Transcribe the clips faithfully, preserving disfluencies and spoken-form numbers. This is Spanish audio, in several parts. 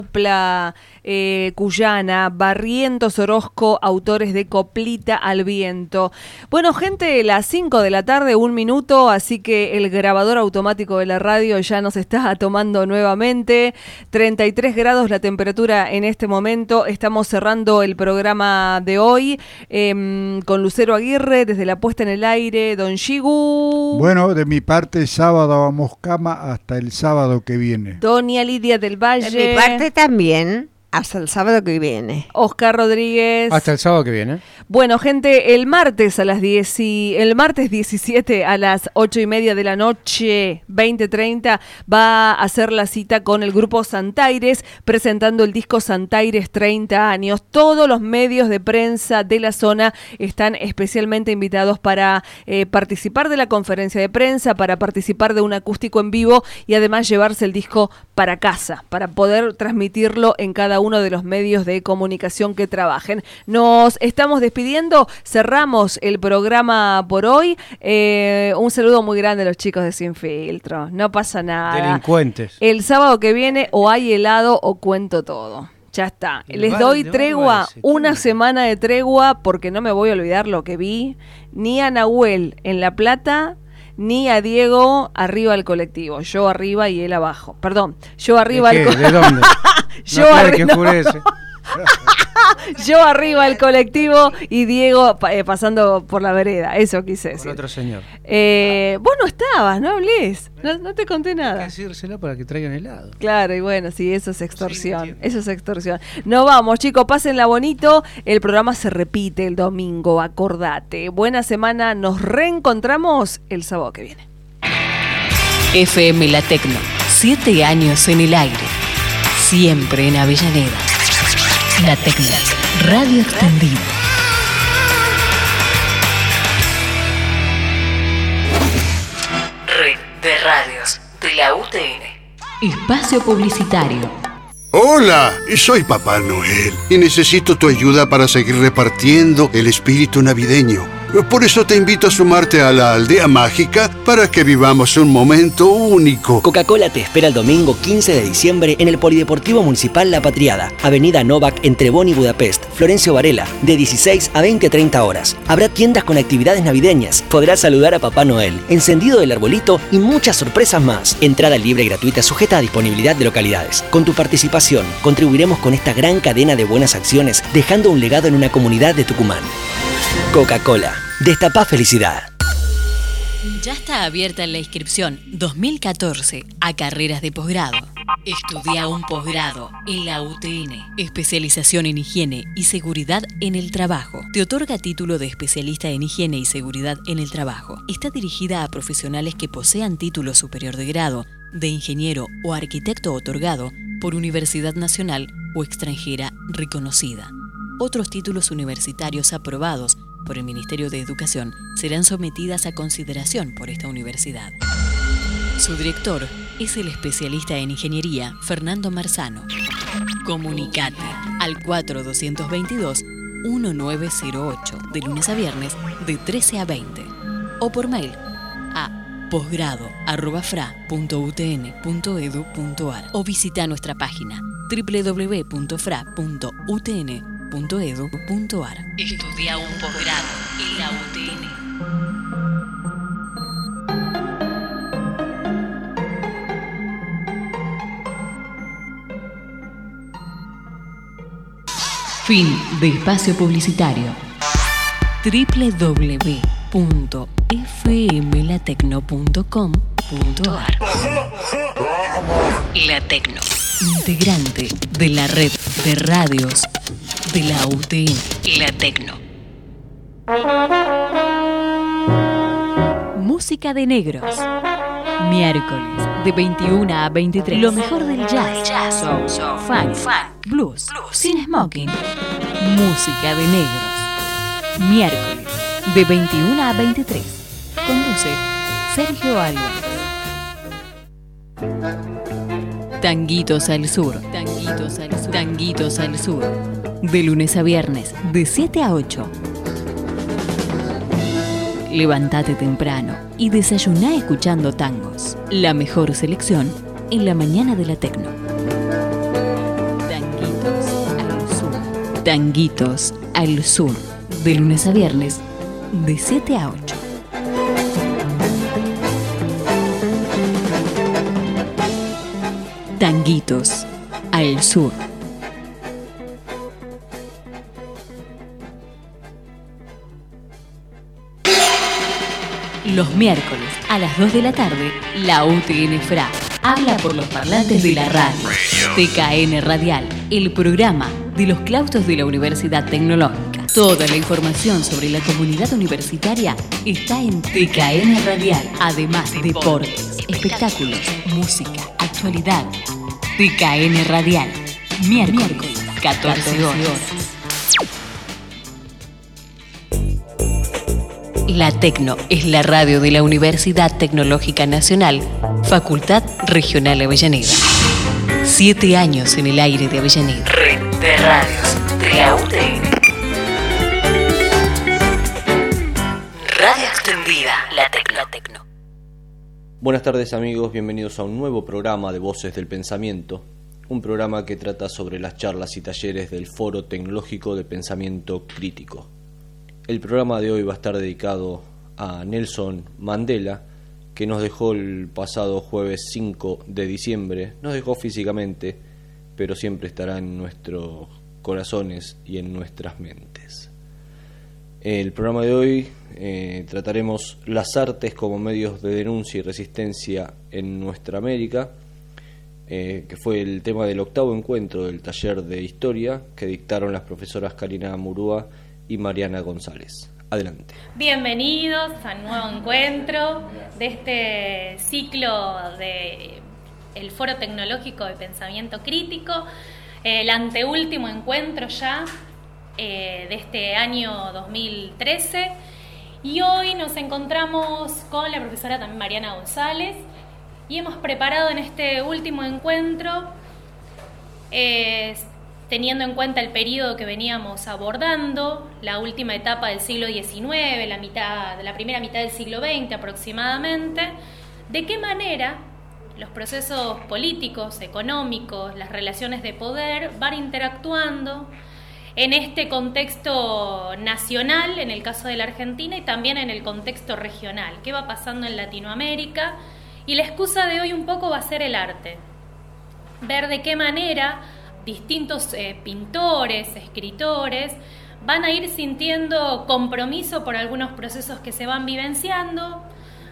copla eh, cuyana, Barrientos Orozco, autores de Coplita al Viento. Bueno, gente, las cinco de la tarde, un minuto, así que el grabador automático de la radio ya nos está tomando nuevamente. treinta y tres grados la temperatura en este momento. Estamos cerrando el programa de hoy eh, con Lucero Aguirre desde la puesta en el aire. Don Shigu. Bueno, de mi parte, sábado vamos cama hasta el sábado que viene. Doña Lidia del Valle. De mi parte también, hasta el sábado que viene. Oscar Rodríguez. Hasta el sábado que viene. Bueno, gente, el martes a las diez y, el martes diecisiete a las ocho y media de la noche, veinte treinta, va a hacer la cita con el grupo Santaires, presentando el disco Santaires treinta años. Todos los medios de prensa de la zona están especialmente invitados para eh, participar de la conferencia de prensa, para participar de un acústico en vivo y además llevarse el disco para casa, para poder transmitirlo en cada uno de los medios de comunicación que trabajen. Nos estamos despidiendo. Cerramos el programa por hoy. Eh, un saludo muy grande a los chicos de Sin Filtro. No pasa nada. Delincuentes. El sábado que viene o hay helado o cuento todo. Ya está. El Les bar, doy el tregua, ese, una semana de tregua, porque no me voy a olvidar lo que vi. Ni a Nahuel en La Plata, ni a Diego arriba del colectivo. Yo arriba y él abajo. Perdón, yo arriba ¿De, del qué? ¿De dónde? yo no, arri- que oscurece. Yo arriba del colectivo y Diego eh, pasando por la vereda. Eso quise decir. Por otro señor. Eh, vos no estabas, no hablés. No, no te conté Hay que nada. decírselo para que traigan helado. Claro, y bueno, sí, eso es extorsión. Sí, eso es extorsión. No vamos, chicos, pásenla bonito. El programa se repite el domingo, acordate. Buena semana, nos reencontramos el sábado que viene. F M La Tecno, siete años en el aire. Siempre en Avellaneda. La Tecno, radio extendida. Red de radios de la U T N. Espacio publicitario. Hola, soy Papá Noel y necesito tu ayuda para seguir repartiendo el espíritu navideño. Por eso te invito a sumarte a la Aldea Mágica para que vivamos un momento único. Coca-Cola te espera el domingo quince de diciembre en el Polideportivo Municipal La Patriada, Avenida Novak entre Bonn y Budapest, Florencio Varela, de dieciséis a veinte treinta horas. Habrá tiendas con actividades navideñas, podrás saludar a Papá Noel, encendido del arbolito y muchas sorpresas más. Entrada libre y gratuita sujeta a disponibilidad de localidades. Con tu participación, contribuiremos con esta gran cadena de buenas acciones, dejando un legado en una comunidad de Tucumán. Coca-Cola. Destapá felicidad. Ya está abierta la inscripción dos mil catorce a carreras de posgrado. Estudia un posgrado en la U T N. Especialización en higiene y seguridad en el trabajo. Te otorga título de especialista en higiene y seguridad en el trabajo. Está dirigida a profesionales que posean título superior de grado, de ingeniero o arquitecto otorgado por Universidad Nacional o extranjera reconocida. Otros títulos universitarios aprobados por el Ministerio de Educación serán sometidas a consideración por esta universidad. Su director es el especialista en ingeniería Fernando Marzano. Comunicate al cuatro dos dos dos uno nueve cero ocho de lunes a viernes de trece a veinte o por mail a posgrado arroba fra punto u t n punto edu punto a r o visita nuestra página doble u doble u doble u punto fra punto u t n punto edu punto a r. Estudia un posgrado en la U T N. Fin de espacio publicitario. doble u doble u doble u punto f m la tecno punto com punto a r. La Tecno, integrante de la red de radios de la U T N. La Tecno. Música de negros. Miércoles de veintiuna a veintitrés. Lo mejor del jazz, jazz, soul, soul, funk, funk, blues, blues, sin smoking. Música de negros. Miércoles de veintiuna a veintitrés. Conduce Sergio Álvarez. Tanguitos al sur. Tanguitos al sur. Tanguitos al sur. De lunes a viernes, de siete a ocho. Levántate temprano y desayuná escuchando tangos. La mejor selección en la mañana de la Tecno. Tanguitos al Sur, de lunes a viernes, de siete a ocho. Tanguitos al Sur. Los miércoles a las dos de la tarde, la U T N F R A habla por los parlantes de la radio. T K N Radial, el programa de los claustros de la Universidad Tecnológica. Toda la información sobre la comunidad universitaria está en T K N Radial. Además, deportes, espectáculos, música, actualidad. T K N Radial, miércoles, catorce horas. La Tecno es la radio de la Universidad Tecnológica Nacional, Facultad Regional Avellaneda. Siete años en el aire de Avellaneda. Red de radios de la U T N. Radio extendida, La Tecno. La Tecno. Buenas tardes amigos, bienvenidos a un nuevo programa de Voces del Pensamiento, un programa que trata sobre las charlas y talleres del Foro Tecnológico de Pensamiento Crítico. El programa de hoy va a estar dedicado a Nelson Mandela, que nos dejó el pasado jueves cinco de diciembre. Nos dejó físicamente, pero siempre estará en nuestros corazones y en nuestras mentes. El programa de hoy eh, trataremos las artes como medios de denuncia y resistencia en nuestra América, eh, que fue el tema del octavo encuentro del taller de historia que dictaron las profesoras Karina Murúa y Mariana González. Adelante. Bienvenidos al nuevo encuentro de este ciclo de el Foro Tecnológico de Pensamiento Crítico, el anteúltimo encuentro ya eh, de este año dos mil trece, y hoy nos encontramos con la profesora también Mariana González y hemos preparado en este último encuentro eh, teniendo en cuenta el periodo que veníamos abordando, la última etapa del siglo diecinueve, la, mitad, la primera mitad del siglo veinte aproximadamente, de qué manera los procesos políticos, económicos, las relaciones de poder van interactuando en este contexto nacional, en el caso de la Argentina, y también en el contexto regional. ¿Qué va pasando en Latinoamérica? Y la excusa de hoy un poco va a ser el arte. Ver de qué manera distintos eh, pintores, escritores, van a ir sintiendo compromiso por algunos procesos que se van vivenciando,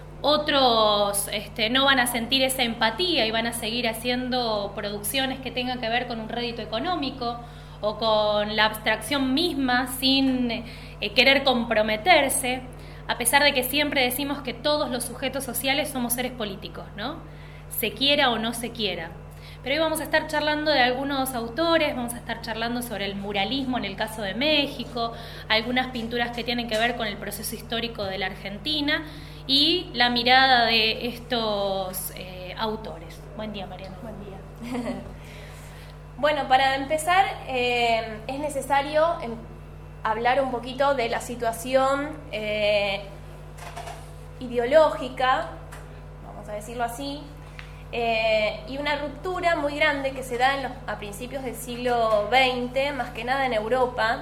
otros este, no van a sentir esa empatía y van a seguir haciendo producciones que tengan que ver con un rédito económico o con la abstracción misma sin eh, querer comprometerse, a pesar de que siempre decimos que todos los sujetos sociales somos seres políticos, ¿no? Se quiera o no se quiera. Pero hoy vamos a estar charlando de algunos autores, vamos a estar charlando sobre el muralismo en el caso de México, algunas pinturas que tienen que ver con el proceso histórico de la Argentina y la mirada de estos eh, autores. Buen día, Mariana. Buen día. Bueno, para empezar eh, es necesario em, hablar un poquito de la situación eh, ideológica, vamos a decirlo así, Eh, y una ruptura muy grande que se da en los, a principios del siglo veinte, más que nada en Europa,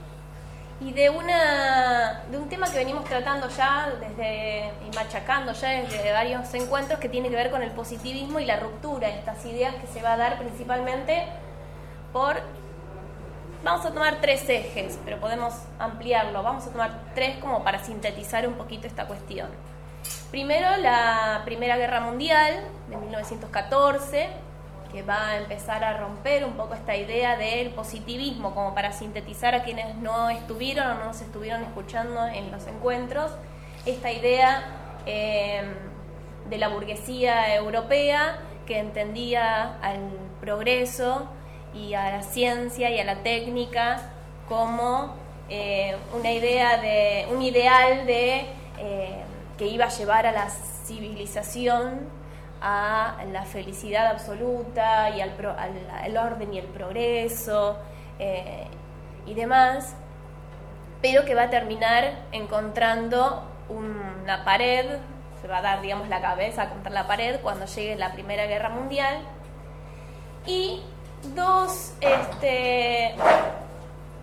y de, una, de un tema que venimos tratando ya desde, y machacando ya desde varios encuentros, que tiene que ver con el positivismo y la ruptura, estas ideas que se va a dar principalmente por, vamos a tomar tres ejes, pero podemos ampliarlo, vamos a tomar tres como para sintetizar un poquito esta cuestión. Primero, la Primera Guerra Mundial de mil novecientos catorce, que va a empezar a romper un poco esta idea del positivismo, como para sintetizar a quienes no estuvieron o no nos estuvieron escuchando en los encuentros, esta idea eh, de la burguesía europea que entendía al progreso y a la ciencia y a la técnica como eh, una idea de, un ideal de... Eh, que iba a llevar a la civilización a la felicidad absoluta y al, pro, al, al orden y el progreso eh, y demás, pero que va a terminar encontrando una pared, se va a dar, digamos, la cabeza contra la pared cuando llegue la Primera Guerra Mundial, y dos este,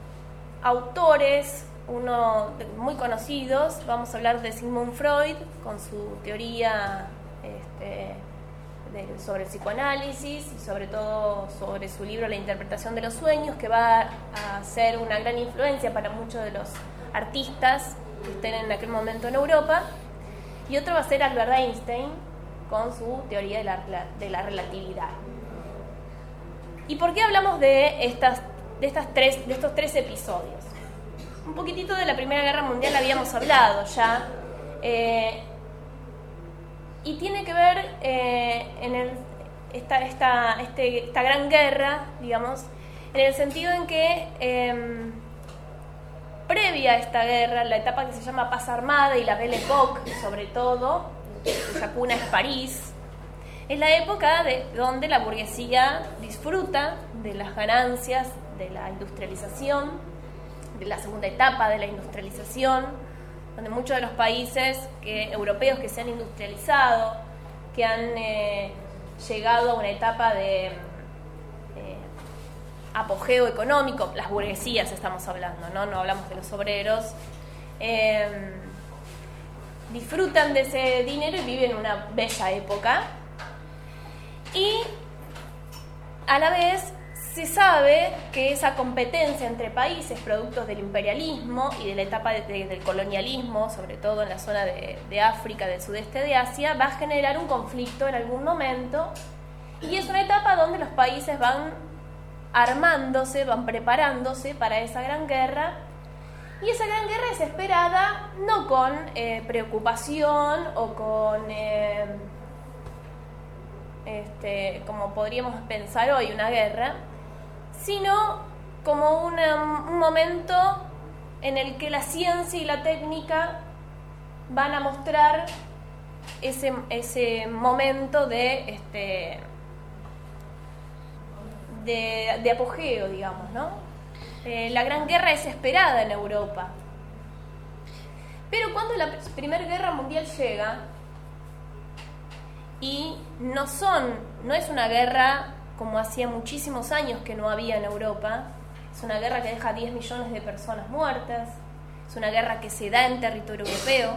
autores, uno de- muy conocidos, vamos a hablar de Sigmund Freud, con su teoría este, de- sobre el psicoanálisis y sobre todo sobre su libro La interpretación de los sueños, que va a ser una gran influencia para muchos de los artistas que estén en aquel momento en Europa. Y otro va a ser Albert Einstein, con su teoría de la, de la relatividad. ¿Y por qué hablamos de, estas, de, estas tres, de estos tres episodios? Un poquitito de la Primera Guerra Mundial habíamos hablado ya, eh, y tiene que ver eh, en el, esta, esta, este, esta gran guerra, digamos, en el sentido en que eh, previa a esta guerra, la etapa que se llama Paz Armada y la Belle Époque, sobre todo, cuya cuna es París, es la época de, donde la burguesía disfruta de las ganancias de la industrialización, de la segunda etapa de la industrialización, donde muchos de los países que, europeos que se han industrializado, que han eh, llegado a una etapa de eh, apogeo económico, las burguesías estamos hablando, no, no hablamos de los obreros, eh, disfrutan de ese dinero y viven una bella época. Y a la vez se sabe que esa competencia entre países, productos del imperialismo y de la etapa de, de, del colonialismo, sobre todo en la zona de, de África, del sudeste de Asia, va a generar un conflicto en algún momento, y es una etapa donde los países van armándose, van preparándose para esa gran guerra, y esa gran guerra es esperada no con eh, preocupación o con... Eh, Este, como podríamos pensar hoy, una guerra, sino como una, un momento en el que la ciencia y la técnica van a mostrar ese, ese momento de, este, de, de apogeo, digamos, ¿no? Eh, la Gran Guerra es esperada en Europa. Pero cuando la Primera Guerra Mundial llega, y no son, no es una guerra como hacía muchísimos años que no había en Europa, es una guerra que deja diez millones de personas muertas, es una guerra que se da en territorio europeo,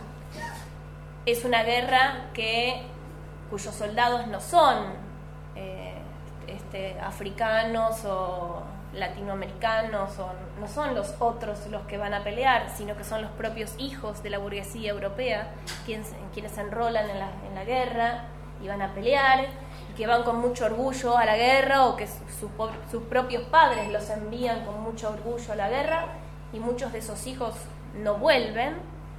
es una guerra que, cuyos soldados no son eh, este, africanos o latinoamericanos, o no son los otros los que van a pelear, sino que son los propios hijos de la burguesía europea quienes, quienes se enrolan en la, en la guerra y van a pelear, y que van con mucho orgullo a la guerra, o que sus, sus propios padres los envían con mucho orgullo a la guerra, y muchos de esos hijos no vuelven.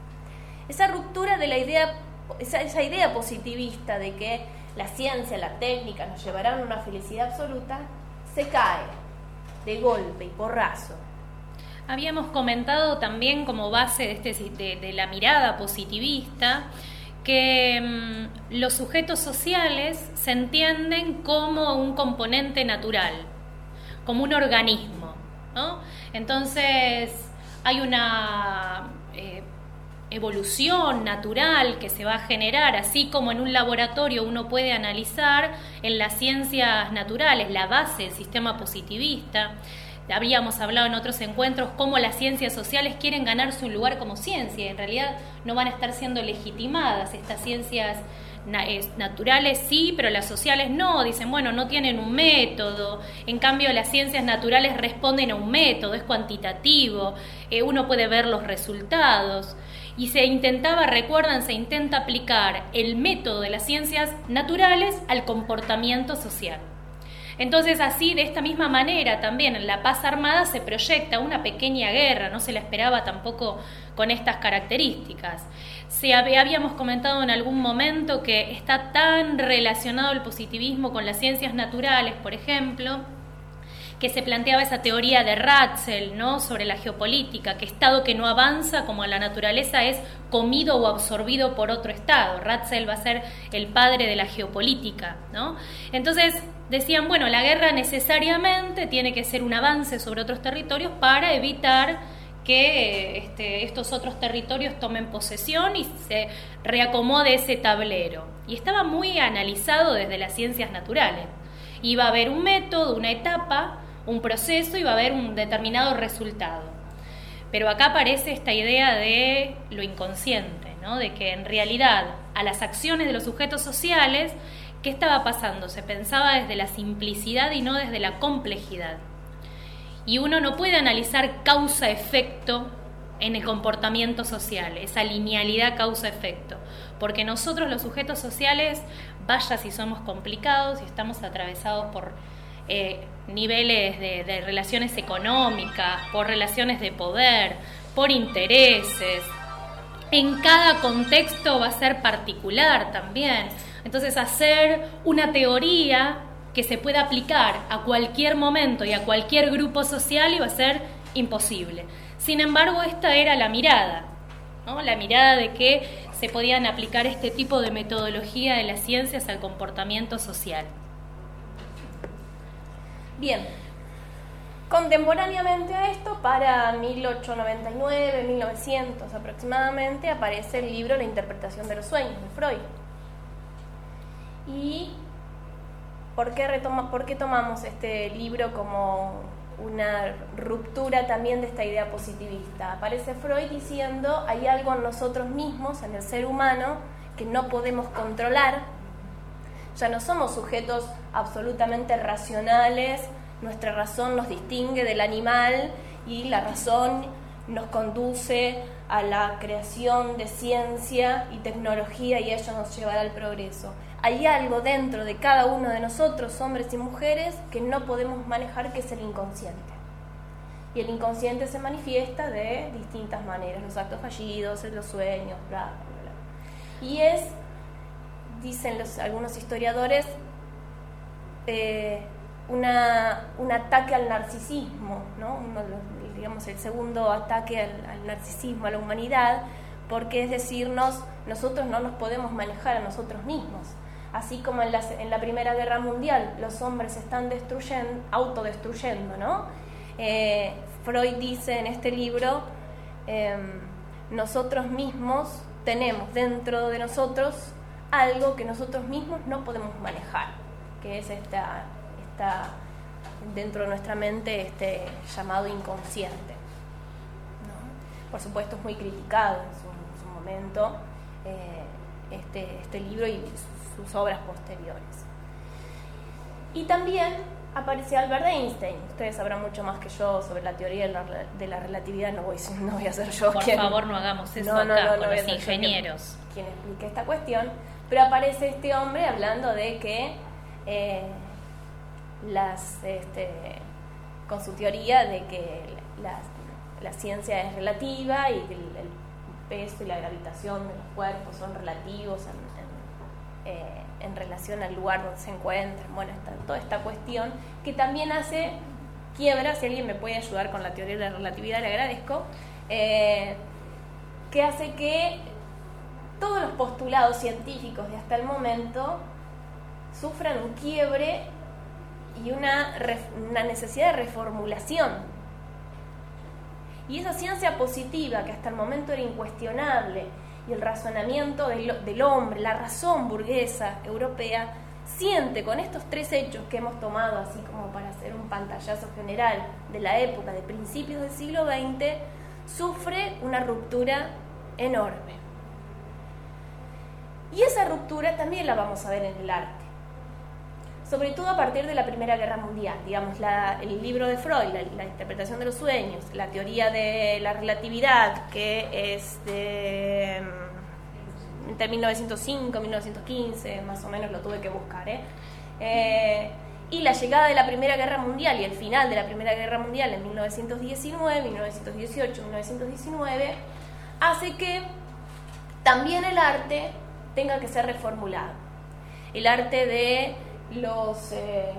Esa ruptura de la idea, esa, esa idea positivista de que la ciencia, la técnica nos llevarán a una felicidad absoluta, se cae de golpe y porrazo. Habíamos comentado también como base de, este, de, de la mirada positivista que mmm, los sujetos sociales se entienden como un componente natural, como un organismo, ¿no? Entonces hay una eh, evolución natural que se va a generar, así como en un laboratorio uno puede analizar en las ciencias naturales la base del sistema positivista. Habríamos hablado en otros encuentros cómo las ciencias sociales quieren ganar su lugar como ciencia, y en realidad no van a estar siendo legitimadas. Estas ciencias naturales sí, pero las sociales no, dicen, bueno, no tienen un método. En cambio, las ciencias naturales responden a un método, es cuantitativo, eh, uno puede ver los resultados. Y se intentaba, recuerdan, se intenta aplicar el método de las ciencias naturales al comportamiento social. Entonces, así, de esta misma manera, también en la Paz Armada se proyecta una pequeña guerra, no se la esperaba tampoco con estas características. Se habíamos comentado en algún momento que está tan relacionado el positivismo con las ciencias naturales, por ejemplo, que se planteaba esa teoría de Ratzel, ¿no?, sobre la geopolítica, que estado que no avanza como la naturaleza es comido o absorbido por otro estado. Ratzel va a ser el padre de la geopolítica, ¿no? Entonces decían, bueno, la guerra necesariamente tiene que ser un avance sobre otros territorios para evitar que este, estos otros territorios tomen posesión y se reacomode ese tablero. Y estaba muy analizado desde las ciencias naturales. Iba a haber un método, una etapa, un proceso y va a haber un determinado resultado. Pero acá aparece esta idea de lo inconsciente, ¿no? De que en realidad a las acciones de los sujetos sociales, ¿qué estaba pasando? Se pensaba desde la simplicidad y no desde la complejidad. Y uno no puede analizar causa-efecto en el comportamiento social, esa linealidad causa-efecto, porque nosotros los sujetos sociales, vaya si somos complicados y estamos atravesados por eh, niveles de, de relaciones económicas, por relaciones de poder, por intereses, en cada contexto va a ser particular también. Entonces hacer una teoría que se pueda aplicar a cualquier momento y a cualquier grupo social iba a ser imposible. Sin embargo, esta era la mirada, ¿no? La mirada de que se podían aplicar este tipo de metodología de las ciencias al comportamiento social. Bien, contemporáneamente a esto, para mil ochocientos noventa y nueve, mil novecientos aproximadamente, aparece el libro La interpretación de los sueños, de Freud. ¿Y por qué, retoma, por qué tomamos este libro como una ruptura también de esta idea positivista? Aparece Freud diciendo, hay algo en nosotros mismos, en el ser humano, que no podemos controlar. Ya no somos sujetos absolutamente racionales, nuestra razón nos distingue del animal y la razón nos conduce a la creación de ciencia y tecnología y ello nos llevará al progreso. Hay algo dentro de cada uno de nosotros, hombres y mujeres, que no podemos manejar, que es el inconsciente. Y el inconsciente se manifiesta de distintas maneras, los actos fallidos, los sueños, bla, bla, bla. Y es, dicen los, algunos historiadores, eh, una, un ataque al narcisismo, ¿no? Uno, digamos, el segundo ataque al, al narcisismo, a la humanidad, porque es decirnos, nosotros no nos podemos manejar a nosotros mismos. Así como en la, en la Primera Guerra Mundial los hombres se están destruyendo, autodestruyendo, ¿no? Eh, Freud dice en este libro, eh, nosotros mismos tenemos dentro de nosotros algo que nosotros mismos no podemos manejar, que es esta, esta dentro de nuestra mente este llamado inconsciente, ¿no? Por supuesto es muy criticado en su, en su momento eh, este, este libro y sus obras posteriores. Y también aparece Albert Einstein. Ustedes sabrán mucho más que yo sobre la teoría de la, de la relatividad. No voy, no voy a ser yo Por quien... favor, no hagamos eso no, acá no, no, con no los ingenieros. Quien, quien explique esta cuestión. Pero aparece este hombre hablando de que eh, las, este, con su teoría de que la, la ciencia es relativa y que el, el peso y la gravitación de los cuerpos son relativos en, Eh, en relación al lugar donde se encuentran. Bueno, está toda esta cuestión que también hace quiebra, si alguien me puede ayudar con la teoría de la relatividad, le agradezco, eh, que hace que todos los postulados científicos de hasta el momento sufran un quiebre y una, una necesidad de reformulación. Y esa ciencia positiva que hasta el momento era incuestionable, y el razonamiento del, del hombre, la razón burguesa europea, siente con estos tres hechos que hemos tomado, así como para hacer un pantallazo general de la época de principios del siglo veinte, sufre una ruptura enorme. Y esa ruptura también la vamos a ver en el arte, sobre todo a partir de la Primera Guerra Mundial. Digamos, la, el libro de Freud, la, la interpretación de los sueños, la teoría de la relatividad, que es de entre mil novecientos cinco y mil novecientos quince, más o menos lo tuve que buscar, ¿eh? Eh, y la llegada de la Primera Guerra Mundial y el final de la Primera Guerra Mundial en mil novecientos diecinueve, mil novecientos dieciocho, mil novecientos diecinueve, hace que también el arte tenga que ser reformulado. El arte de los eh,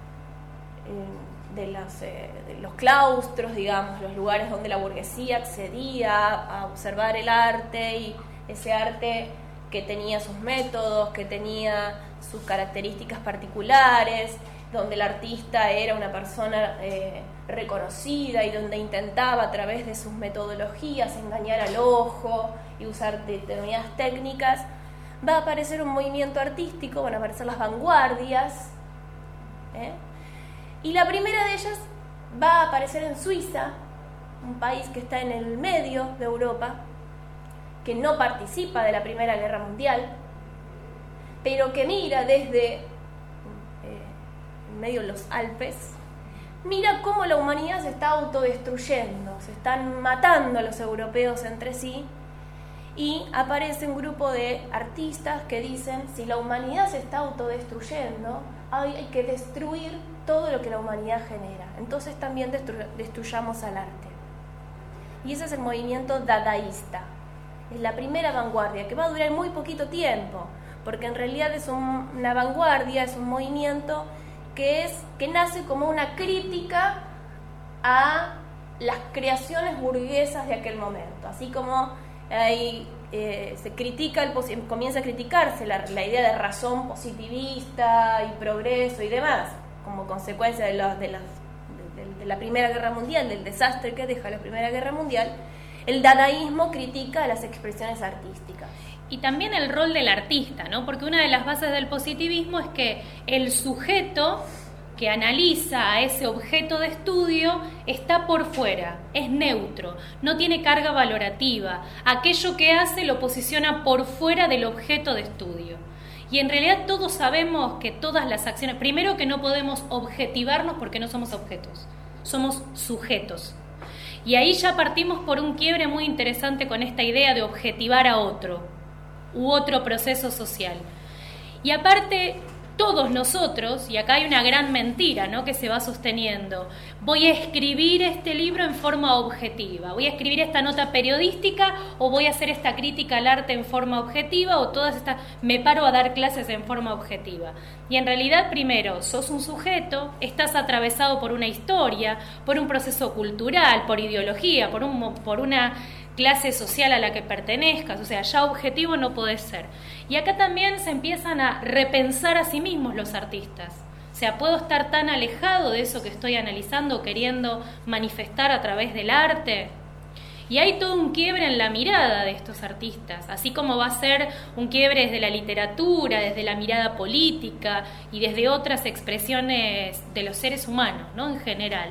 de, las, eh, de los claustros, digamos, los lugares donde la burguesía accedía a observar el arte, y ese arte que tenía sus métodos, que tenía sus características particulares, donde el artista era una persona eh, reconocida y donde intentaba a través de sus metodologías engañar al ojo y usar determinadas técnicas. Va a aparecer un movimiento artístico, van a aparecer las vanguardias, ¿eh? Y la primera de ellas va a aparecer en Suiza, un país que está en el medio de Europa, que no participa de la Primera Guerra Mundial, pero que mira desde eh, en medio de los Alpes, mira cómo la humanidad se está autodestruyendo, se están matando los europeos entre sí, y aparece un grupo de artistas que dicen, si la humanidad se está autodestruyendo, hay que destruir todo lo que la humanidad genera, entonces también destru- destruyamos al arte. Y ese es el movimiento dadaísta, es la primera vanguardia, que va a durar muy poquito tiempo, porque en realidad es un, una vanguardia, es un movimiento que, es, que nace como una crítica a las creaciones burguesas de aquel momento, así como hay, eh, se critica el, comienza a criticarse la, la idea de razón positivista y progreso y demás, como consecuencia de, los, de, las, de, de la Primera Guerra Mundial, del desastre que deja la Primera Guerra Mundial. El dadaísmo critica las expresiones artísticas. Y también el rol del artista, ¿no? Porque una de las bases del positivismo es que el sujeto que analiza a ese objeto de estudio está por fuera, es neutro, no tiene carga valorativa. Aquello que hace lo posiciona por fuera del objeto de estudio. Y en realidad todos sabemos que todas las acciones, primero que no podemos objetivarnos porque no somos objetos, somos sujetos. Y ahí ya partimos por un quiebre muy interesante con esta idea de objetivar a otro u otro proceso social. Y aparte, todos nosotros, y acá hay una gran mentira, ¿no?, que se va sosteniendo, voy a escribir este libro en forma objetiva, voy a escribir esta nota periodística o voy a hacer esta crítica al arte en forma objetiva o todas estas, me paro a dar clases en forma objetiva. Y en realidad, primero, sos un sujeto, estás atravesado por una historia, por un proceso cultural, por ideología, por, un, por una clase social a la que pertenezcas, o sea, ya objetivo no podés ser. Y acá también se empiezan a repensar a sí mismos los artistas. O sea, puedo estar tan alejado de eso que estoy analizando, queriendo manifestar a través del arte. Y hay todo un quiebre en la mirada de estos artistas, así como va a ser un quiebre desde la literatura, desde la mirada política y desde otras expresiones de los seres humanos, ¿no?, en general.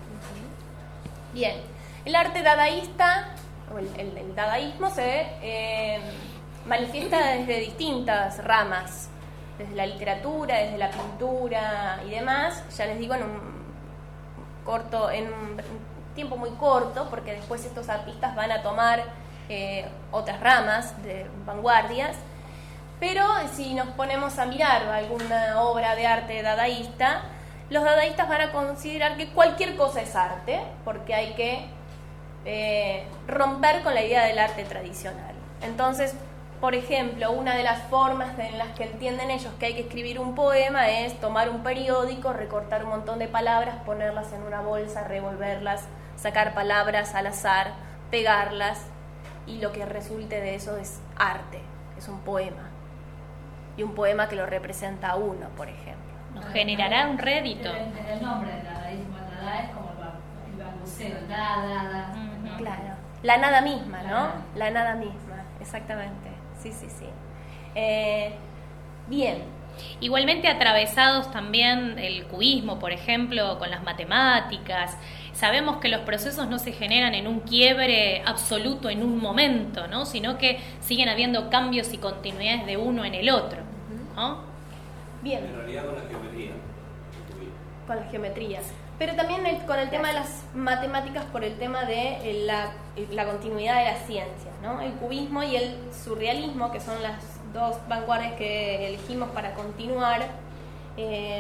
Bien, el arte dadaísta, o el, el, el dadaísmo se eh, manifiesta desde distintas ramas, desde la literatura, desde la pintura y demás. Ya les digo, en un corto, en un tiempo muy corto, porque después estos artistas van a tomar eh, otras ramas de vanguardias. Pero si nos ponemos a mirar alguna obra de arte dadaísta, los dadaístas van a considerar que cualquier cosa es arte, porque hay que Eh, romper con la idea del arte tradicional. Entonces, por ejemplo, una de las formas en las que entienden ellos que hay que escribir un poema es tomar un periódico, recortar un montón de palabras, ponerlas en una bolsa, revolverlas, sacar palabras al azar, pegarlas, y lo que resulte de eso es arte, es un poema, y un poema que lo representa a uno, por ejemplo. Nos generará un rédito. El, el nombre del dadaísmo, el dada es como el balbuceo, el da, da, da. Uh-huh. Claro, la nada misma, ¿no? La nada misma, exactamente. Sí, sí, sí. Eh, bien. Igualmente atravesados también el cubismo, por ejemplo, con las matemáticas. Sabemos que los procesos no se generan en un quiebre absoluto en un momento, ¿no?, sino que siguen habiendo cambios y continuidades de uno en el otro, ¿no? Bien. En realidad con la geometría. Con las geometrías. Pero también el, con el tema de las matemáticas, por el tema de la, la continuidad de las ciencias, ¿no? El cubismo y el surrealismo, que son las dos vanguardias que elegimos para continuar. Eh,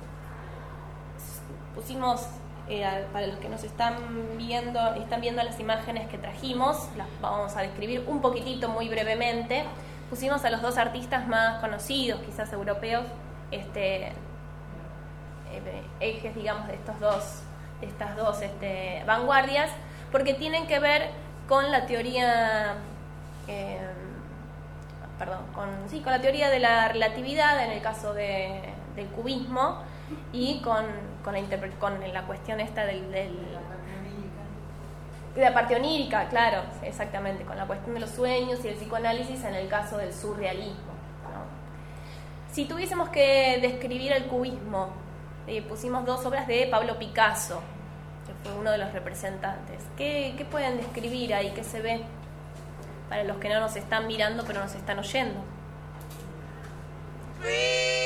pusimos, eh, para los que nos están viendo, están viendo las imágenes que trajimos, las vamos a describir un poquitito, muy brevemente. Pusimos a los dos artistas más conocidos, quizás europeos, este... ejes, digamos, de estos dos, de estas dos este, vanguardias, porque tienen que ver con la teoría, eh, perdón, con, sí, con la teoría de la relatividad en el caso de, del cubismo y con, con, la, interpre- con la cuestión esta del, del de la parte onírica, claro, exactamente, con la cuestión de los sueños y el psicoanálisis en el caso del surrealismo, ¿no? Si tuviésemos que describir el cubismo, Eh, pusimos dos obras de Pablo Picasso, fue uno de los representantes. ¿Qué, qué pueden describir ahí? ¿Qué se ve para los que no nos están mirando pero nos están oyendo? Free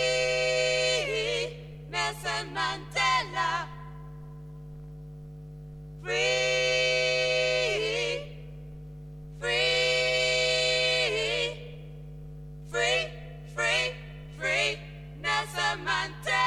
Nelson Mandela. Free, free, free, free, free Nelson Mandela.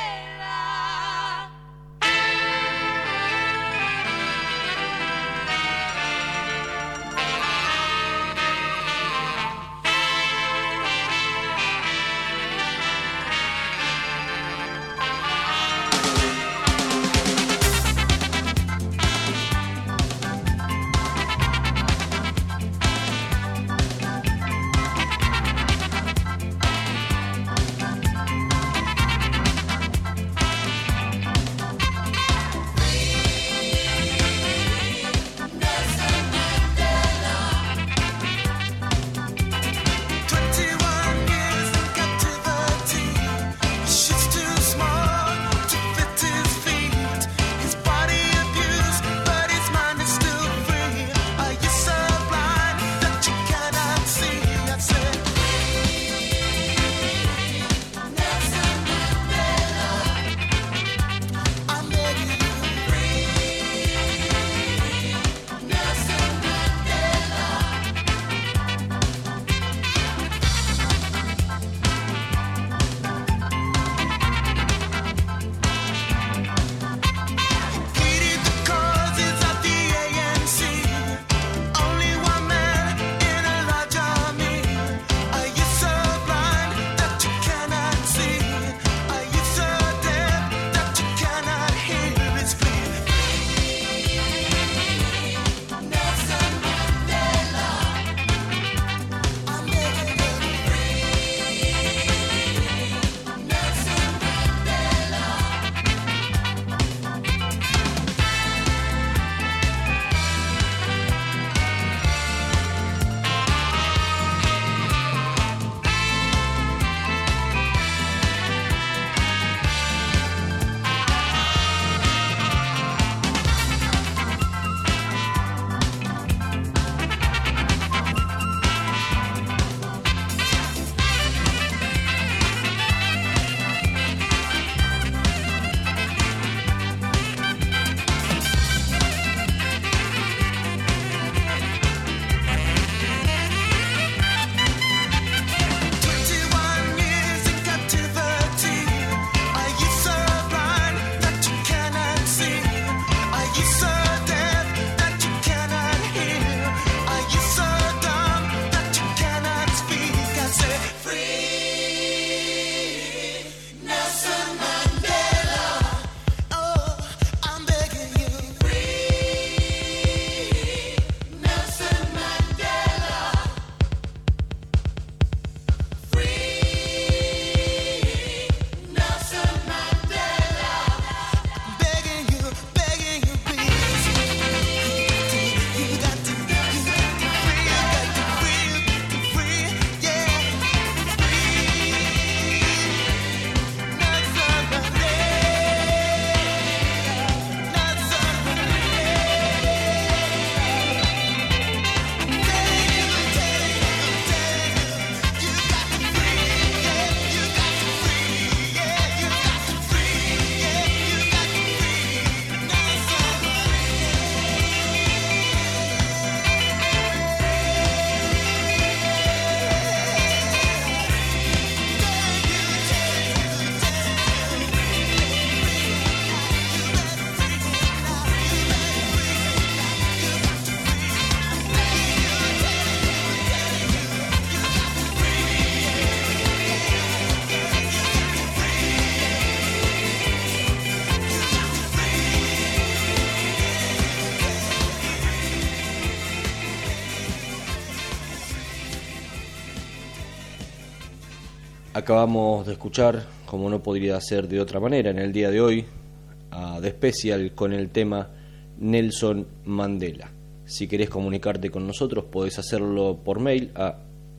Acabamos de escuchar, como no podría ser de otra manera en el día de hoy, a The Special con el tema Nelson Mandela. Si querés comunicarte con nosotros podés hacerlo por mail a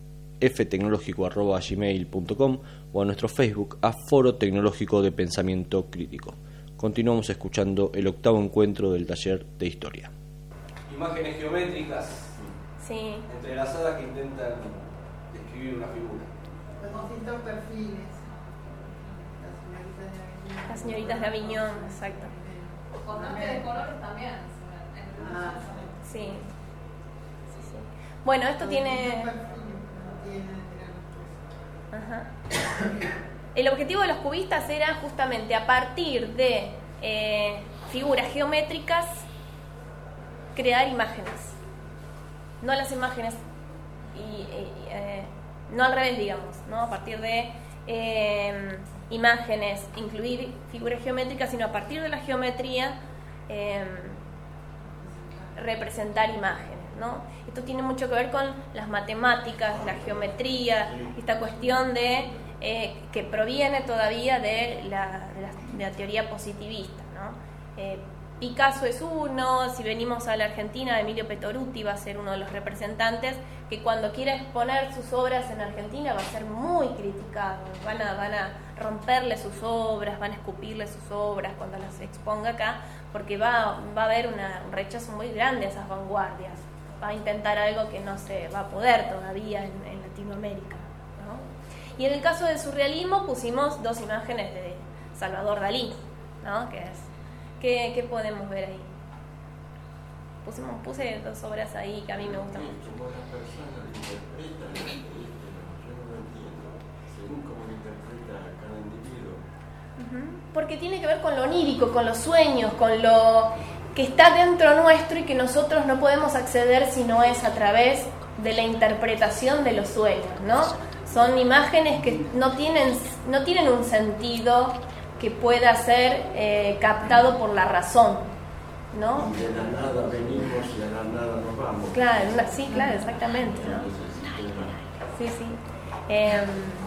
f tecnológico arroba gmail punto com o a nuestro Facebook a Foro Tecnológico de Pensamiento Crítico. Continuamos escuchando el octavo encuentro del taller de historia. Imágenes geométricas Sí. entrelazadas que intentan describir una figura. Los distintos perfiles. Las señoritas de Aviñón, exacto. Contraste de colores también. Ah, Sí. Sí, sí. Bueno, esto tiene... Ajá. El objetivo de los cubistas era justamente a partir de eh, figuras geométricas crear imágenes. No las imágenes, y, y, eh, no al revés, digamos, ¿no? A partir de eh, imágenes, incluir figuras geométricas, sino a partir de la geometría eh, representar imágenes, ¿no? Esto tiene mucho que ver con las matemáticas, la geometría, esta cuestión de eh, que proviene todavía de la, de la, de la teoría positivista, ¿no? Eh, Picasso es uno, si venimos a la Argentina, Emilio Petoruti va a ser uno de los representantes que cuando quiera exponer sus obras en Argentina va a ser muy criticado, van a, van a romperle sus obras, van a escupirle sus obras cuando las exponga acá, porque va, va a haber una, un rechazo muy grande a esas vanguardias, va a intentar algo que no se va a poder todavía en, en Latinoamérica, ¿no? Y en el caso del surrealismo pusimos dos imágenes de Salvador Dalí, ¿no? Que es ¿Qué, ¿Qué podemos ver ahí? Pusimos, puse dos obras ahí que a mí me gustan mucho. Como las personas interpretan, yo no lo entiendo, según cómo lo interpreta cada individuo. Uh-huh. Porque tiene que ver con lo onírico, con los sueños, con lo que está dentro nuestro y que nosotros no podemos acceder si no es a través de la interpretación de los sueños, ¿no? Son imágenes que no tienen, no tienen un sentido que pueda ser eh, captado por la razón, ¿no? Y de la nada venimos y a la nada nos vamos. Claro, una, sí, claro, exactamente, ¿no? Sí, sí. Eh,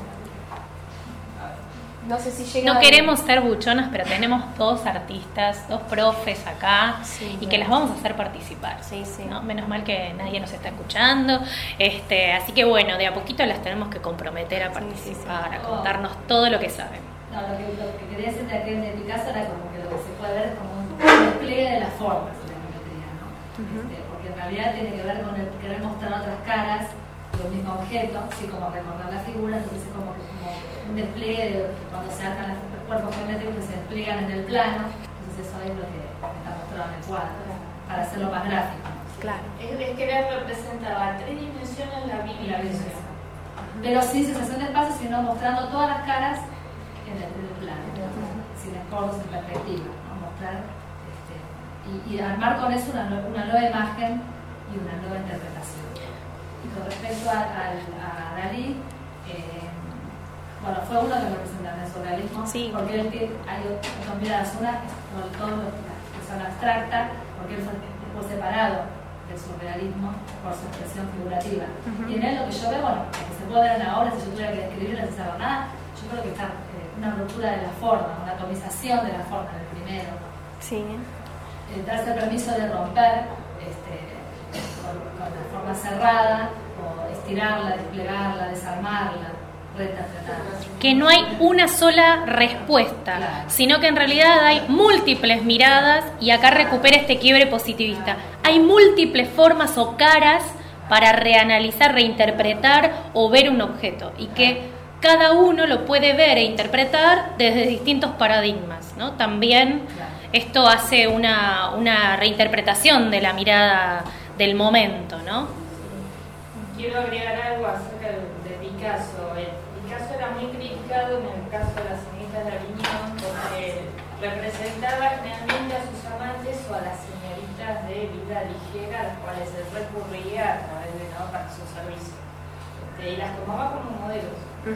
no sé si llega. No queremos ser buchonas, pero tenemos dos artistas, dos profes acá, sí, y que las vamos a hacer participar. Sí, sí. ¿No? Menos mal que nadie nos está escuchando. Este, así que bueno, de a poquito las tenemos que comprometer a participar, sí, sí. a contarnos todo lo que saben. No, lo que, lo que quería decir de aquel de Picasso era como que lo que se puede ver es como un despliegue de las formas de la geometría, ¿no? Uh-huh. Este, porque en realidad tiene que ver con el querer mostrar otras caras de un mismo objeto, así como recordar la figura, entonces es como, como un despliegue de cuando se hacen los cuerpos geométricos que se despliegan en el plano, entonces eso es lo que está mostrado en el cuadro, para hacerlo más gráfico. Claro. Es, es querer representar a tres dimensiones la vida. Uh-huh. Pero sin sensación de espacio, sino mostrando todas las caras en el, en el plano, ¿no? Sin escoros, sin perspectiva, ¿no? Mostrar este, y, y armar con eso una, una nueva imagen y una nueva interpretación. Y con respecto a, a, a Dalí, eh, bueno, fue uno de los representantes del surrealismo, sí, porque él tiene, hay dos miradas, una es por todo lo que son abstracta, porque él fue separado del surrealismo por su expresión figurativa. Uh-huh. Y en él lo que yo veo, bueno, que se puede ver en la obra, si yo tuviera que describirla sin saber nada, yo creo que está una ruptura de la forma, una atomización de la forma del primero. Sí. El darse el permiso de romper este, con, con la forma cerrada, o estirarla, desplegarla, desarmarla, reinterpretarla. Que no hay una sola respuesta, claro, sino que en realidad hay múltiples miradas, y acá recupera este quiebre positivista. Hay múltiples formas o caras para reanalizar, reinterpretar o ver un objeto, y que cada uno lo puede ver e interpretar desde distintos paradigmas, ¿no? También esto hace una, una reinterpretación de la mirada del momento, ¿no? Quiero agregar algo acerca de, de Picasso. El Picasso era muy criticado en el caso de las señoritas de Aviñón porque representaba generalmente a sus amantes o a las señoritas de vida ligera a las cuales se recurría a través de ¿no? para su servicio. Este, y las tomaba como modelos. Uh-huh.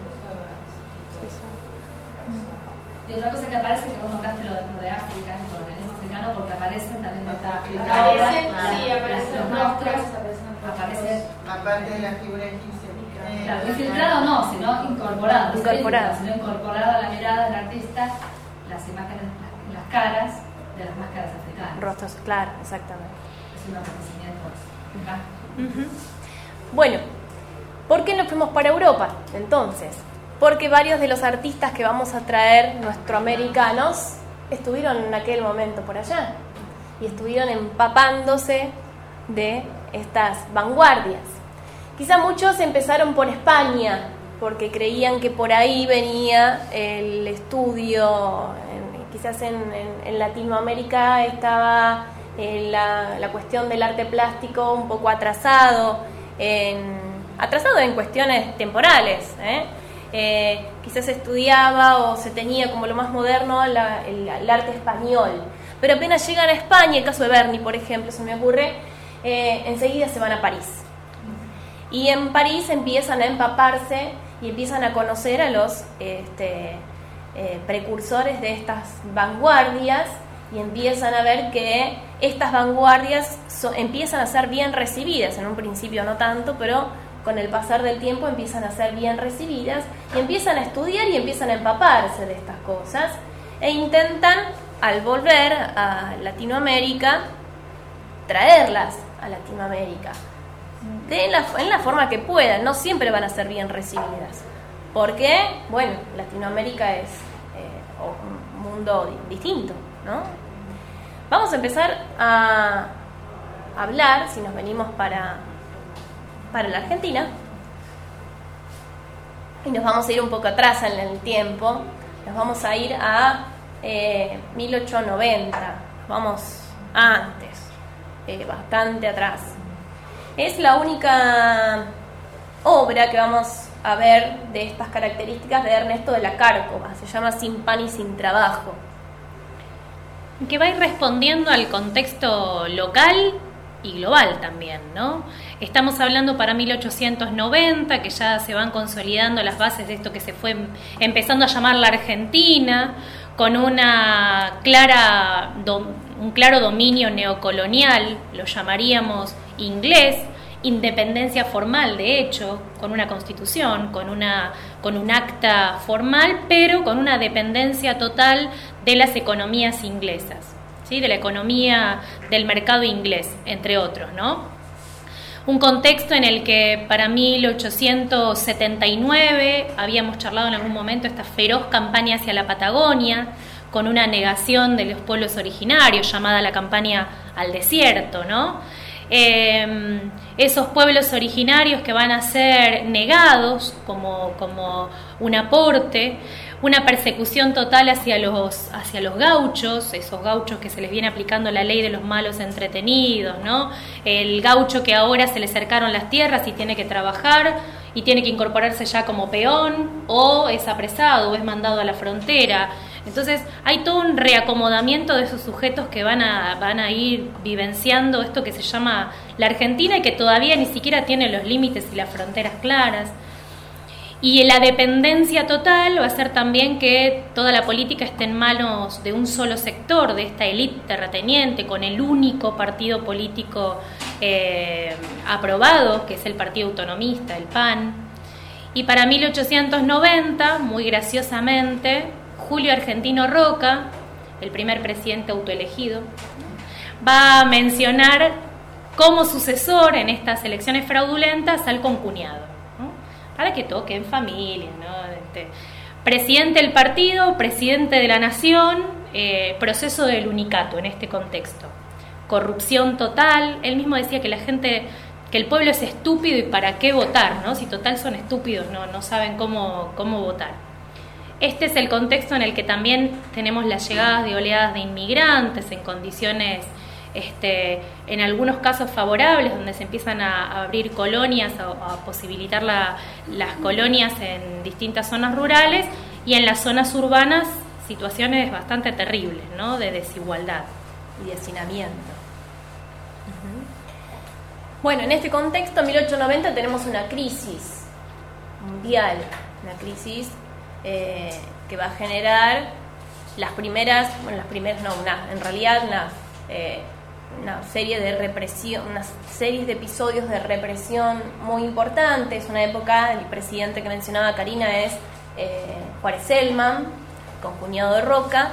Y otra cosa que aparece, que vos nombraste lo de, lo de África, el organismo africano, porque aparecen también no está aplicado. Aparecen, sí, aparecen los rostros, aparecen aparte de la figura egipcia. Eh, claro, infiltrado no, sino incorporado. Incorporado. Sino incorporado a la mirada del artista, las imágenes, las, las caras de las máscaras africanas. Rostros, claro, exactamente. Es un acontecimiento acá. Uh-huh. Bueno, ¿por qué nos fuimos para Europa entonces? Porque varios de los artistas que vamos a traer, nuestroamericanos, estuvieron en aquel momento por allá y estuvieron empapándose de estas vanguardias. Quizá muchos empezaron por España, porque creían que por ahí venía el estudio, en, quizás en, en, en Latinoamérica estaba eh, la, la cuestión del arte plástico un poco atrasado, en, atrasado en cuestiones temporales, ¿eh? Eh, quizás se estudiaba o se tenía como lo más moderno la, el, el arte español, pero apenas llegan a España, el caso de Berni, por ejemplo, se me ocurre, eh, enseguida se van a París. Y en París empiezan a empaparse y empiezan a conocer a los este, eh, precursores de estas vanguardias y empiezan a ver que estas vanguardias so, empiezan a ser bien recibidas, en un principio no tanto, pero con el pasar del tiempo empiezan a ser bien recibidas y empiezan a estudiar y empiezan a empaparse de estas cosas e intentan, al volver a Latinoamérica, traerlas a Latinoamérica de la, en la forma que puedan. No siempre van a ser bien recibidas porque, bueno, Latinoamérica es eh, un mundo distinto, ¿no? Vamos a empezar a hablar, si nos venimos para para la Argentina y nos vamos a ir un poco atrás en el tiempo, nos vamos a ir a eh, mil ochocientos noventa, vamos antes, eh, bastante atrás. Es la única obra que vamos a ver de estas características de Ernesto de la Cárcova, se llama Sin pan y sin trabajo. Que va a ir respondiendo al contexto local y global también, ¿no? Estamos hablando para mil ochocientos noventa, que ya se van consolidando las bases de esto que se fue empezando a llamar la Argentina, con una clara, un claro dominio neocolonial, lo llamaríamos inglés, independencia formal, de hecho, con una constitución, con una con un acta formal, pero con una dependencia total de las economías inglesas, ¿sí? De la economía del mercado inglés, entre otros, ¿no? Un contexto en el que para mil ochocientos setenta y nueve habíamos charlado en algún momento esta feroz campaña hacia la Patagonia, con una negación de los pueblos originarios, llamada la campaña al desierto, ¿no? Eh, esos pueblos originarios que van a ser negados como, como un aporte, una persecución total hacia los, hacia los gauchos, esos gauchos que se les viene aplicando la ley de los malos entretenidos, ¿no? El gaucho que ahora se le cercaron las tierras y tiene que trabajar y tiene que incorporarse ya como peón, o es apresado o es mandado a la frontera. Entonces hay todo un reacomodamiento de esos sujetos que van a, van a ir vivenciando esto que se llama la Argentina y que todavía ni siquiera tiene los límites y las fronteras claras. Y la dependencia total va a ser también que toda la política esté en manos de un solo sector, de esta élite terrateniente, con el único partido político eh, aprobado, que es el Partido Autonomista, el P A N. Y para mil ochocientos noventa, muy graciosamente, Julio Argentino Roca, el primer presidente autoelegido, va a mencionar como sucesor en estas elecciones fraudulentas al concuñado, para que toque en familia, ¿no? Este, presidente del partido, presidente de la nación, eh, proceso del unicato en este contexto. Corrupción total. Él mismo decía que la gente, que el pueblo es estúpido y para qué votar, ¿no? Si total son estúpidos, no, no saben cómo, cómo votar. Este es el contexto en el que también tenemos las llegadas de oleadas de inmigrantes en condiciones, Este, en algunos casos favorables, donde se empiezan a, a abrir colonias, a, a posibilitar la, las colonias en distintas zonas rurales, y en las zonas urbanas situaciones bastante terribles, ¿no? De desigualdad y de hacinamiento. Uh-huh. Bueno, en este contexto, en mil ochocientos noventa tenemos una crisis mundial, una crisis eh, que va a generar las primeras, bueno, las primeras no, una, en realidad una eh, una serie de represión, unas series de episodios de represión muy importantes. Una época, el presidente que mencionaba Karina es eh, Juárez Selman, concuñado de Roca,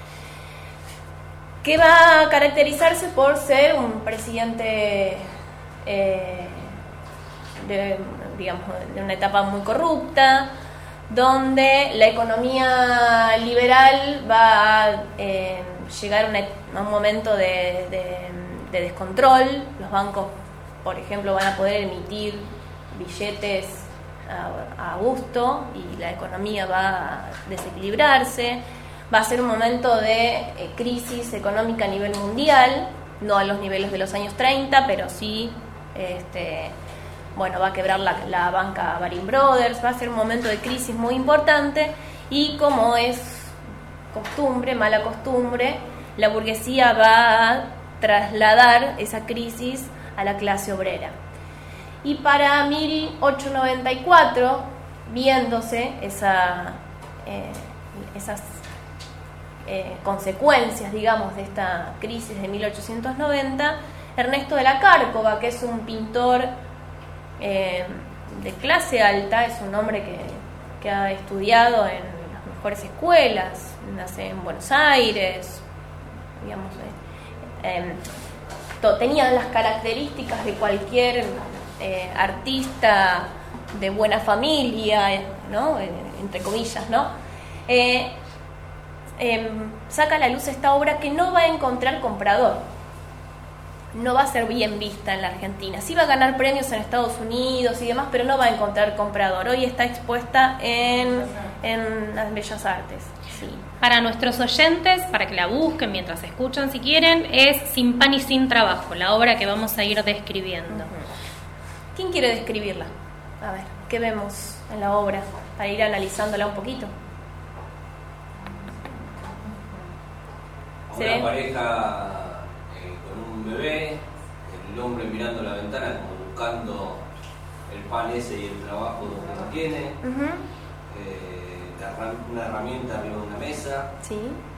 que va a caracterizarse por ser un presidente eh, de, digamos, de una etapa muy corrupta, donde la economía liberal va a eh, llegar a, una, a un momento de, de, de descontrol. Los bancos, por ejemplo, van a poder emitir billetes a, a gusto y la economía va a desequilibrarse. Va a ser un momento de eh, crisis económica a nivel mundial, no a los niveles de los años treinta, pero sí, este, bueno, va a quebrar la, la banca Baring Brothers, va a ser un momento de crisis muy importante y, como es costumbre, mala costumbre, la burguesía va a trasladar esa crisis a la clase obrera. Y para mil ochocientos noventa y cuatro, viéndose esa, eh, esas eh, consecuencias, digamos, de esta crisis de mil ochocientos noventa, Ernesto de la Cárcova, que es un pintor eh, de clase alta, es un hombre que, que ha estudiado en las mejores escuelas, nace en Buenos Aires, digamos, eh, eh, to, tenía las características de cualquier eh, artista de buena familia, eh, ¿no? Eh, entre comillas, ¿no? Eh, eh, saca a la luz esta obra que no va a encontrar comprador, no va a ser bien vista en la Argentina. Sí va a ganar premios en Estados Unidos y demás, pero no va a encontrar comprador. Hoy está expuesta en, en las Bellas Artes. Sí. Para nuestros oyentes, para que la busquen mientras escuchan si quieren, es Sin pan y sin trabajo, la obra que vamos a ir describiendo. Uh-huh. ¿Quién quiere describirla? A ver, ¿qué vemos en la obra? Para ir analizándola un poquito. Una pareja eh, con un bebé, el hombre mirando la ventana como buscando el pan ese y el trabajo que no tiene. Uh-huh. eh, la, una herramienta arriba de una mesa. Sí.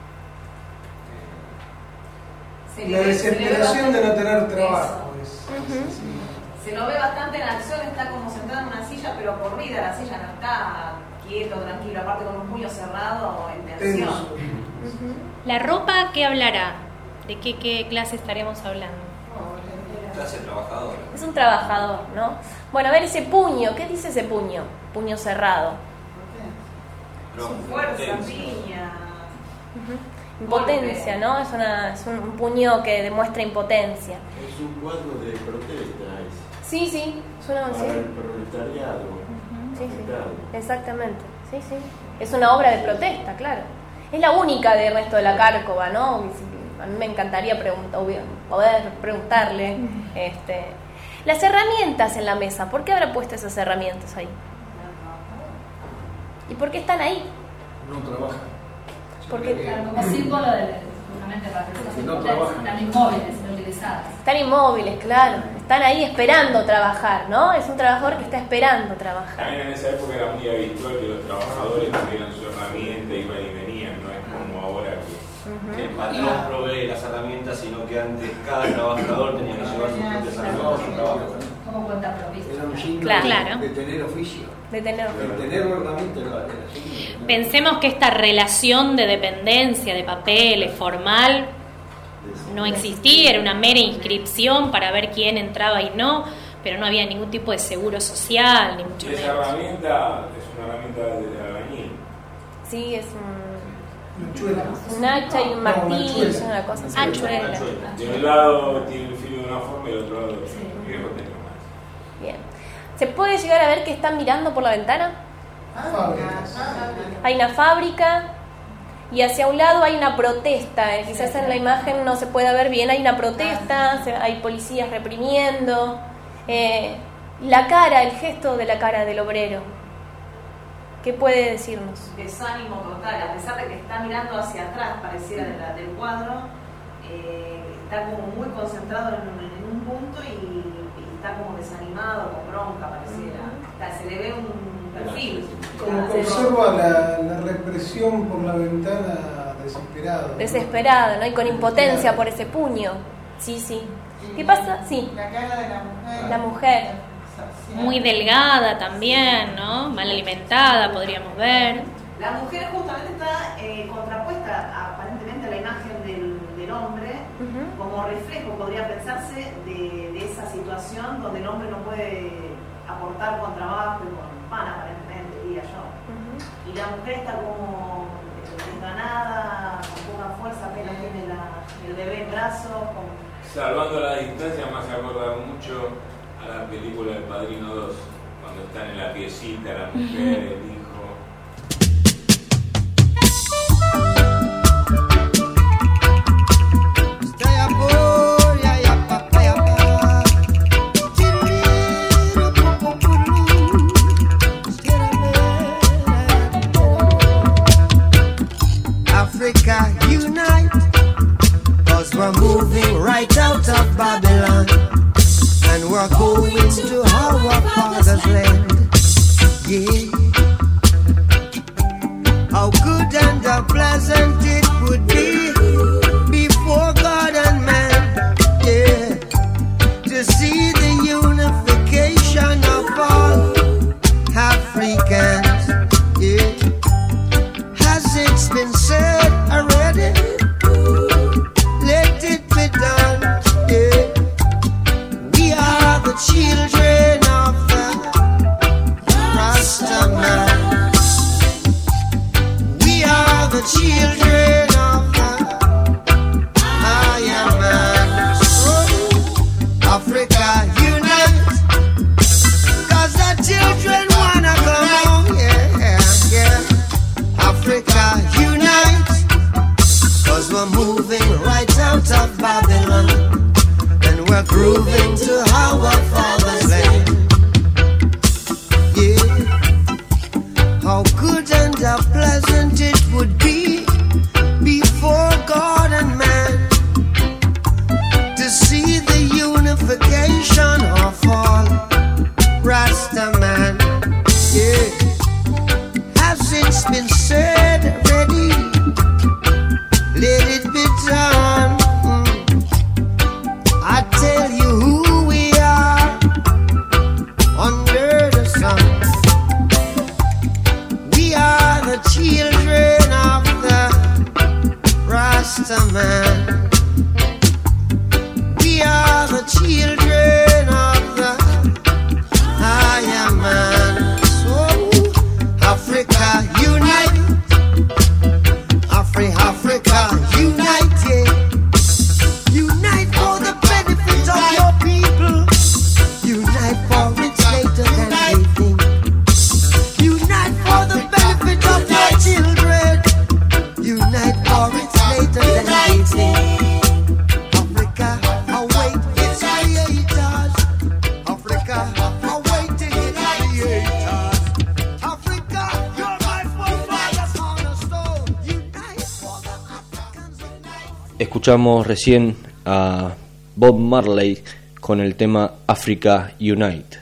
Eh, la desesperación de no tener trabajo. Es, uh-huh. es, sí. Se lo ve bastante en acción, está como sentado en una silla, pero por vida la silla no está quieto, tranquilo, aparte con un puño cerrado en tensión. Uh-huh. ¿La ropa qué hablará? ¿De qué, qué clase estaremos hablando? Clase trabajadora. Es un trabajador, ¿no? Bueno, a ver ese puño, ¿qué dice ese puño? Puño cerrado. No, fuerza, potencia. piña. Uh-huh. Impotencia, ¿no? Es, una, es un, un puño que demuestra impotencia. Es un cuadro de protesta. Es sí, sí, suena así. para el proletariado. Uh-huh. Sí, sí, exactamente. Sí, sí. Es una obra de protesta, claro. Es la única de Ernesto de la Cárcova, ¿no? A mí me encantaría preguntar, poder preguntarle. Este, las herramientas en la mesa, ¿por qué habrá puesto esas herramientas ahí? ¿Y por qué están ahí? No trabajan. Porque claro, como símbolo de justamente la representación no potente, están inmóviles, inutilizadas. Están inmóviles, claro. Están ahí esperando trabajar, ¿no? Es un trabajador que está esperando trabajar. También en esa época era muy habitual que los trabajadores tuvieran su herramienta, iban y venían, no es como ahora que... Uh-huh. Que el patrón provee las herramientas, sino que antes cada trabajador tenía que llevar sus propias herramientas al trabajo. Como cuenta provista. Era un signo Claro. de, de tener oficio. De tener De tener herramienta era era signo. Pensemos que esta relación de dependencia, de papeles, formal, no existía, era una mera inscripción para ver quién entraba y no, pero no había ningún tipo de seguro social, ni mucho Y esa menos. herramienta es una herramienta de albañil. Sí, es un, Hachuela. un hacha y un No, martillo, es hachuela. una cosa así. Hachuela. De un lado tiene el filo de una forma y del otro lado de otro. Y otro tiene más. Bien. ¿Se puede llegar a ver que están mirando por la ventana? Fábricas. Hay una fábrica y hacia un lado hay una protesta. Eh, quizás en la imagen no se pueda ver bien. Hay una protesta, se- hay policías reprimiendo. Eh, la cara, el gesto de la cara del obrero. ¿Qué puede decirnos? Desánimo total, a pesar de que está mirando hacia atrás, pareciera de la- del cuadro, eh, está como muy concentrado en, en un punto y, y está como desanimado, con bronca, pareciera. Está- se le ve un perfil. Como que Ah, observa la, la represión por la ventana desesperado. Desesperado, ¿no? Y con impotencia por ese puño. Sí, sí. ¿Qué pasa? Sí. La cara de la mujer. La mujer. Muy delgada también, ¿no? Mal alimentada, podríamos ver. La mujer justamente está eh, contrapuesta aparentemente a la imagen del, del hombre, Uh-huh. como reflejo, podría pensarse, de, de esa situación donde el hombre no puede aportar con trabajo y con pan, aparentemente, diría yo. Uh-huh. y la mujer está como desganada, con poca fuerza, apenas tiene la, el bebé en brazos. Con... Salvando la distancia, más se acuerda mucho a la película El Padrino dos, cuando están en la piecita, la mujer, el hijo. Africa unite, cause we're moving right out of Babylon, and we're going to our father's land. Yeah. How good and how pleasant it would be before God and man, yeah, to see the unification of all Africans, yeah. Has it been said already? Let it be done, yeah. We are the children of the Rasta man. We are the children of the Maya man. Oh, Africa unite, cause the children wanna come home, yeah, yeah. Africa unite, cause we're moving right out of Babylon, and we're grooving to our father's land. Yeah. How good and how pleasant it would be before God and man to see the unification of all Rasta man. Yeah. Has it been said already? Let it be done. Mm. I tell you who we are under the sun. We are the children of the Rasta man. We are the children of the higher man. So Africa unite, Afri Africa unite, yeah. Unite for the benefit of your people. Unite for it's later than they think. Unite for the benefit of your children. Unite for it's later than they think. Africa, await its creators. Africa, awaiting its creators. Africa, you're my forefathers on a stone. Unite for the Africans unite. Escuchamos recién a Bob Marley con el tema Africa Unite.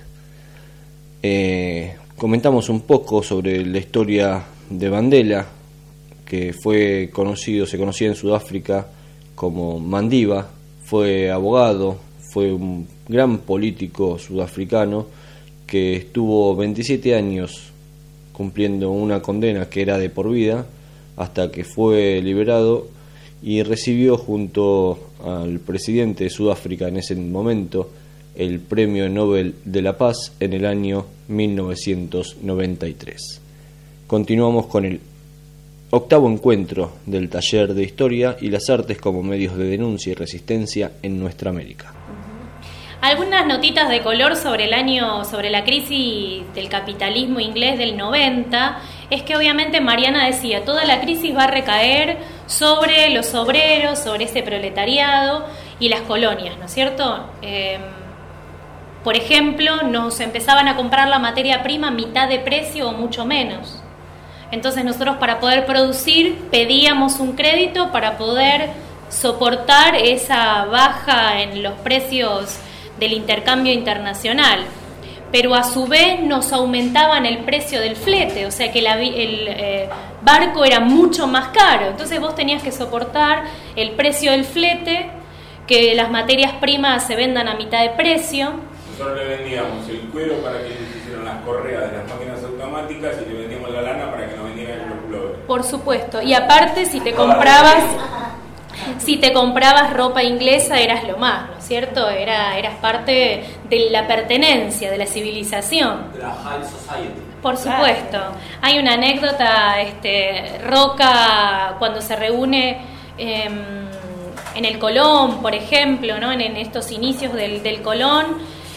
Eh, comentamos un poco sobre la historia de Mandela, que fue conocido, se conocía en Sudáfrica como Mandiba, fue abogado, fue un gran político sudafricano que estuvo veintisiete años cumpliendo una condena que era de por vida, hasta que fue liberado y recibió junto al presidente de Sudáfrica en ese momento el Premio Nobel de la Paz en el año mil novecientos noventa y tres. Continuamos con el octavo encuentro del taller de Historia y las artes como medios de denuncia y resistencia en nuestra América. Algunas notitas de color sobre el año, sobre la crisis del capitalismo inglés del noventa, es que obviamente Mariana decía, toda la crisis va a recaer sobre los obreros, sobre ese proletariado y las colonias, ¿no es cierto? Eh, por ejemplo, nos empezaban a comprar la materia prima a mitad de precio o mucho menos. Entonces nosotros para poder producir pedíamos un crédito para poder soportar esa baja en los precios del intercambio internacional, pero a su vez nos aumentaban el precio del flete, o sea que la, el eh, barco era mucho más caro, entonces vos tenías que soportar el precio del flete, que las materias primas se vendan a mitad de precio. Nosotros le vendíamos el cuero para que ellos hicieran las correas de las máquinas automáticas y le vendíamos la lana para que nos vendieran los pullovers. Por supuesto, y aparte si te comprabas... Si te comprabas ropa inglesa eras lo más, ¿no es cierto? Era, eras parte de la pertenencia, de la civilización. De la high society. Por supuesto. Hay una anécdota, este, Roca cuando se reúne eh, en el Colón, por ejemplo, ¿no? en, en estos inicios del, del Colón,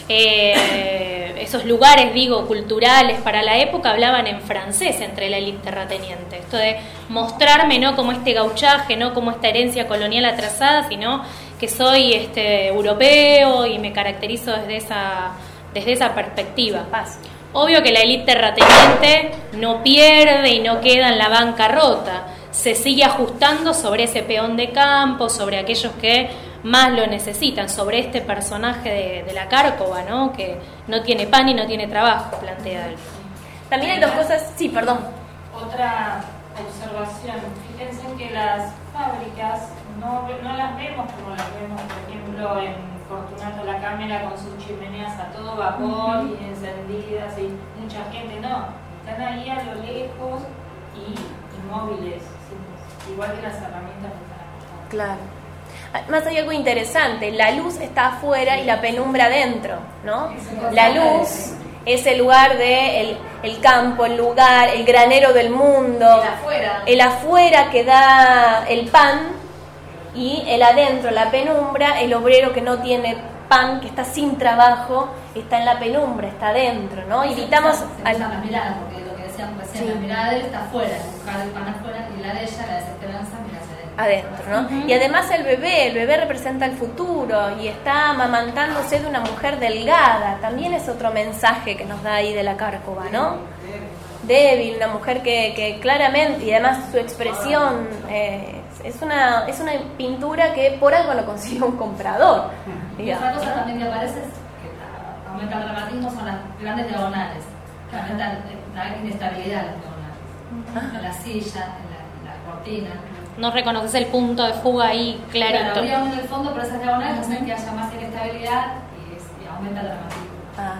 eh, esos lugares, digo, culturales para la época, hablaban en francés entre la élite terrateniente. Esto de mostrarme no como este gauchaje, no como esta herencia colonial atrasada, sino que soy este, europeo y me caracterizo desde esa, desde esa perspectiva. Obvio que la élite terrateniente no pierde y no queda en la bancarrota, se sigue ajustando sobre ese peón de campo, sobre aquellos que más lo necesitan, sobre este personaje de, de la Cárcova, ¿no? Que no tiene pan y no tiene trabajo, plantea él. También hay dos cosas, sí, perdón. Otra observación, fíjense que las fábricas no, no las vemos como las vemos, por ejemplo, en Fortunato La Cámara con sus chimeneas a todo vapor uh-huh. y encendidas y mucha gente, no, están ahí a lo lejos y inmóviles, sí, igual que las herramientas que están acá. Claro. Además hay algo interesante, la luz está afuera y la penumbra adentro, ¿no? La luz es el lugar de el, el campo, el lugar, el granero del mundo, el afuera. el afuera que da el pan, y el adentro, la penumbra, el obrero que no tiene pan, que está sin trabajo, está en la penumbra, está adentro, ¿no? Invitamos a las miradas, porque lo que decíamos recién, sí. La mirada de él está afuera, buscar el pan afuera, y la de ella, la desesperanza, mira hacia adentro, ¿no? Uh-huh. Y además el bebé, el bebé representa el futuro y está amamantándose de una mujer delgada, también es otro mensaje que nos da ahí de la Cárcova, ¿no? Débil, una mujer que, que claramente, y además su expresión, eh, es una es una pintura que por algo lo consigue un comprador. Y otra cosa también que aparece es que aumenta el dramatismo, son las grandes diagonales, que aumentan la inestabilidad de las diagonales, uh-huh. en la silla, en la, en la cortina. No reconoces el punto de fuga ahí clarito. Claro, habría uno en el fondo, pero esas diagonales hacen que haya más inestabilidad y, es, y aumenta el dramatismo. Ah,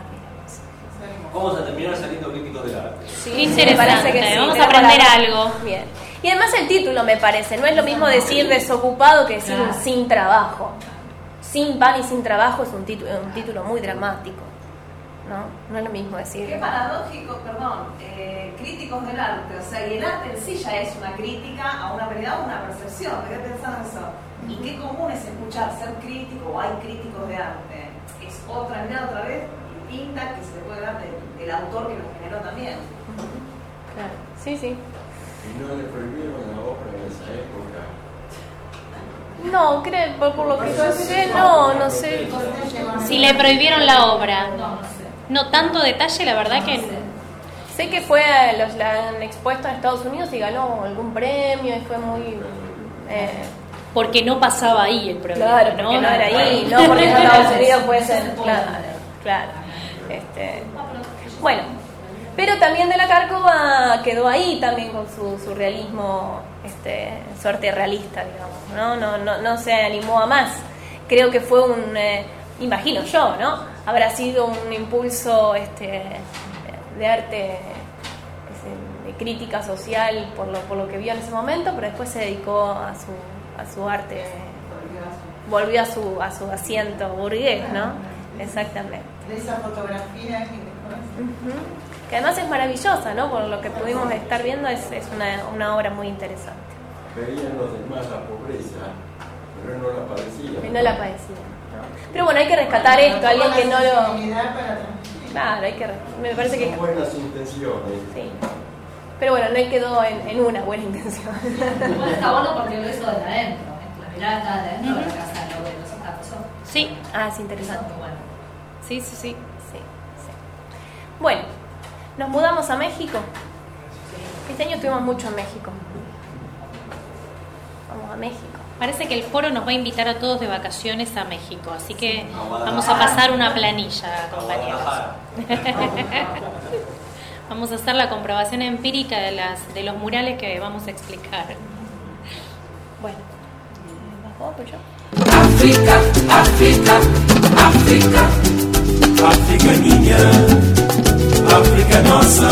Vamos a terminar saliendo críticos del arte. Sí, interesante, me parece que sí, vamos a aprender algo. Bien. Y además el título me parece, no es lo mismo decir desocupado que decir claro. sin trabajo. Sin pan y sin trabajo es un título, un título muy dramático, ¿no? No es lo mismo decir. Qué paradójico, perdón, eh, críticos del arte, o sea, y el arte en sí ya es una crítica a una realidad o una percepción, me quedé pensando en eso. Y qué común es escuchar ser crítico o hay críticos de arte. Es otra mirada otra vez distinta que se puede dar del, del autor que lo generó también. Claro, sí, sí. ¿Y no le prohibieron la obra en esa época? No, creo, por, por lo que yo sé, no, no sé. Si le prohibieron la obra, no tanto detalle, la verdad que... Sé que fue, los la han expuesto en Estados Unidos y ganó algún premio y fue muy... Eh, porque no pasaba ahí el problema, claro, porque ¿no? no era ahí, no porque en Estados Unidos puede ser, claro, claro. Este, bueno, pero también de la Cárcova quedó ahí también con su surrealismo, este, su arte realista, digamos, ¿no? No, no, no se animó a más. Creo que fue un, eh, imagino yo, ¿no? Habrá sido un impulso este, de arte, de crítica social por lo, por lo que vio en ese momento, pero después se dedicó a su, a su arte, volvió a su, a su asiento burgués, ¿no? Exactamente. De esa fotografía que uh-huh. que además es maravillosa, ¿no? Por lo que pudimos estar viendo es, es una, una obra muy interesante. Veían los demás la pobreza, pero no la padecían. Y no la padecían, ¿no? Pero bueno, hay que rescatar esto, alguien que no lo... Claro, hay que... Me parece que... Son buenas intenciones. Sí. Pero bueno, no quedó en, en una buena intención. Igual está bueno porque lo hizo desde adentro, la mirada está de adentro de la casa de los zapatos. Sí. Ah, es interesante. Bueno. Sí, sí, sí, sí, sí. Bueno, nos mudamos a México. Este año estuvimos mucho en México. Vamos a México. Parece que el foro nos va a invitar a todos de vacaciones a México, así que vamos a pasar una planilla, compañeros. Vamos a hacer la comprobación empírica de las de los murales que vamos a explicar. Bueno, ¿vamos por yo? África, África, África, África niña, África nossa.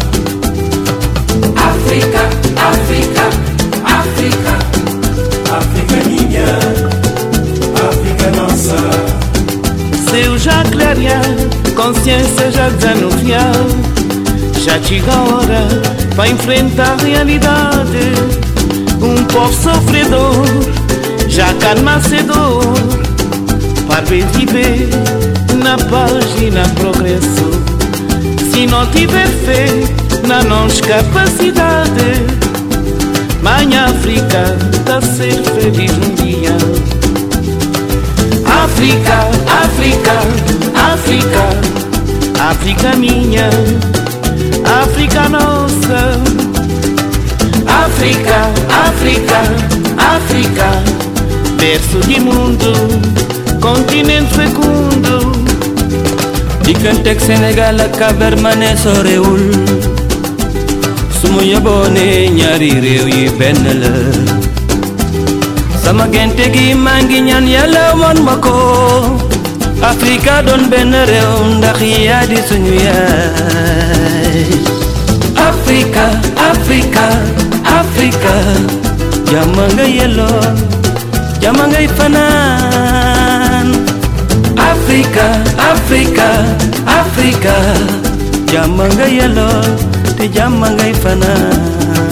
África, África, África, África niña, África nossa. Seu já clarear, consciência já desanuviar, Já chega a hora para enfrentar a realidade. Um povo sofredor já calma cedor para viver na paz e na progresso. Se não tiver fé na nossa capacidade, mãe África tá ser feliz um dia. África, África, África, África minha, África nossa. África, África, África, berço de mundo, continente fecundo. Dikantek Sénégal ak Cabermané sorewul sumu yebone ñaari réew yi benn la. Sama gente gi maa ngi ñaan Yàlla won ma ko. Afrika doon benn réew ndax yaa di suñu yaay. Afrika, Afrika, Afrika, jàmm nga yelloo, jàmm ngay fanaan. Afrika, Afrika, Afrika, jàmm nga yelloo te jàmm ngay fanaan.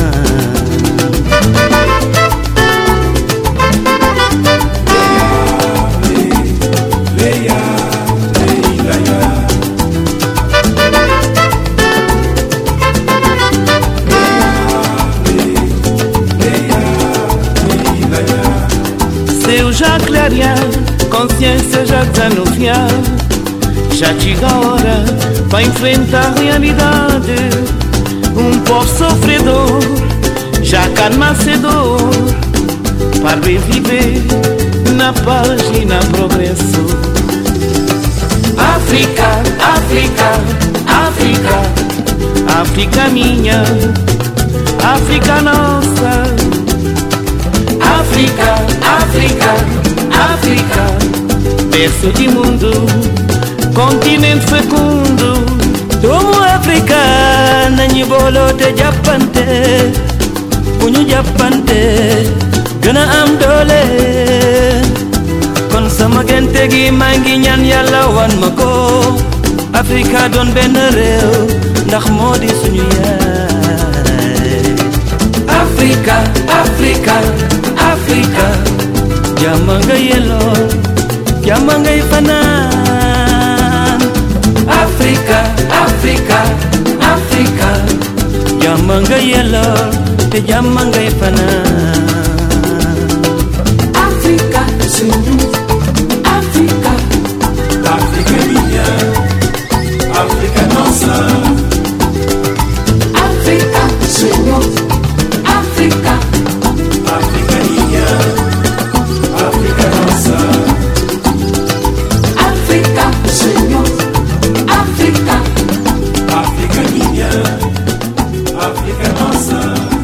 Seu já clarear, consciência já desanuviar. Já chega a hora para enfrentar a realidade. Um povo sofredor já calma cedor para viver na paz e na progresso. África, África, África, África minha, África nossa. África, África, África, berço de mundo, continente fecundo. Doomu Afrika nañu booloo te jàppante, bu ñu jàppante gën a am doole. Kon sama gente gi maa ngi ñaan Yàlla wan ma ko. Afrika doon benn réew ndax moo di suñu yaay. Afrika, Afrika, Afrika, jàmm nga yelloo, jàmm ngay fanaan. Afrika, Afrika, Afrika, jàmm nga yelloo te jàmm ngay fanaan. Afrika, Senhor, Afrika, África minha, África nossa. Afrika, Senhor, África, África minha, África nossa. África, Senhor, África, África minha, África nossa.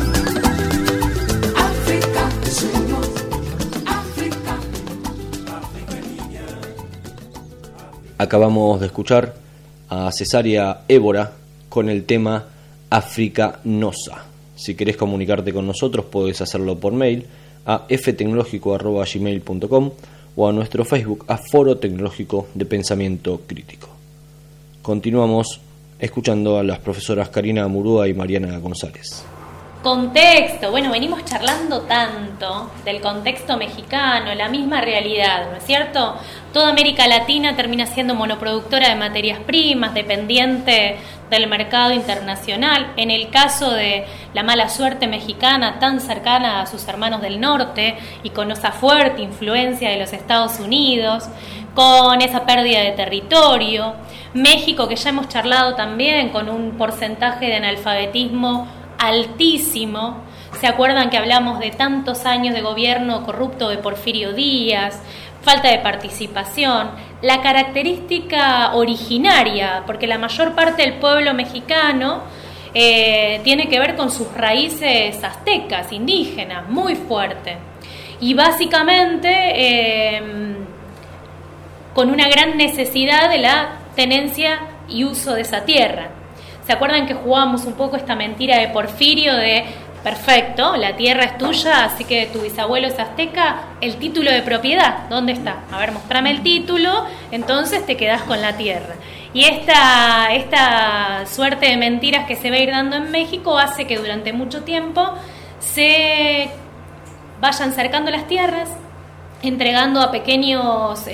África, Senhor, África, África minha. Acabamos de escuchar a Cesárea Évora con el tema África Nosa. Si querés comunicarte con nosotros puedes hacerlo por mail a f tecnológico arroba gmail punto com o a nuestro Facebook a Foro Tecnológico de Pensamiento Crítico. Continuamos escuchando a las profesoras Karina Murúa y Mariana González. Contexto, bueno, venimos charlando tanto del contexto mexicano, la misma realidad, ¿no es cierto? Toda América Latina termina siendo monoproductora de materias primas, dependiente del mercado internacional. En el caso de la mala suerte mexicana, tan cercana a sus hermanos del norte y con esa fuerte influencia de los Estados Unidos, con esa pérdida de territorio. México, que ya hemos charlado también, con un porcentaje de analfabetismo altísimo. ¿Se acuerdan que hablamos de tantos años de gobierno corrupto de Porfirio Díaz? Falta de participación, la característica originaria, porque la mayor parte del pueblo mexicano eh, tiene que ver con sus raíces aztecas, indígenas, muy fuerte. Y básicamente eh, con una gran necesidad de la tenencia y uso de esa tierra. ¿Se acuerdan que jugábamos un poco esta mentira de Porfirio de perfecto, la tierra es tuya, así que tu bisabuelo es azteca, el título de propiedad, ¿dónde está? A ver, mostrame el título, entonces te quedás con la tierra. Y esta, esta suerte de mentiras que se va a ir dando en México hace que durante mucho tiempo se vayan cercando las tierras, entregando a pequeños